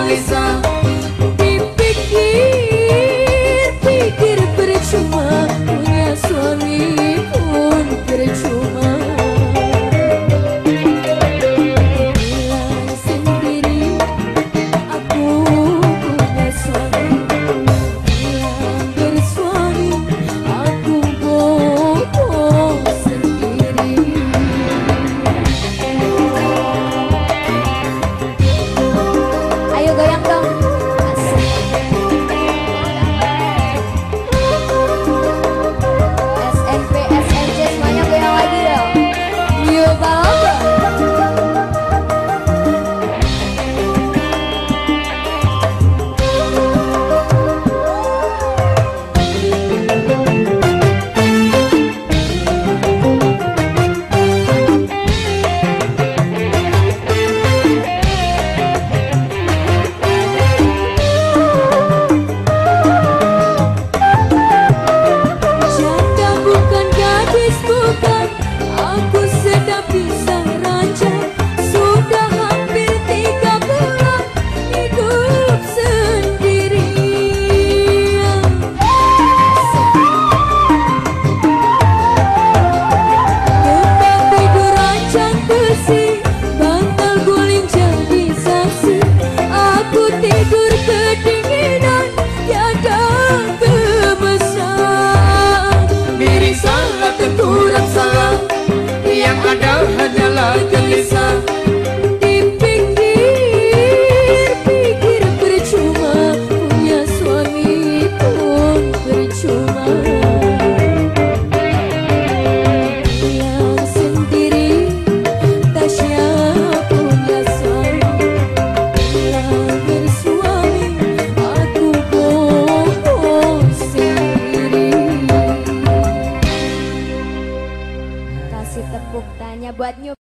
gelisah. Dipikir-pikir percuma, punya suami pun percuma. Bilang sendiri aku punya suami, bilang bersuami aku bohong sendiri. Ayo goyang dong. Asik. SNP, SNC semuanya goyang lagi dong. Yuk bang. Janda bukan gadis bukan, aku sedang pisah ranjang. Sudah hampir 3 bulan hidup sendirian. Tempat tidur ranjang besi, bantal guling jadi saksi. Aku tidur kedinginan, tiada kemesan. Diri salah tenturan salah, yang ada hanyalah gelisah. Dipikir-pikir percuma, punya suami pun percuma. Yang sendiri Tasya punya suami, yang bersuami aku bohong sendiri. Kasih tepuk tanya buat New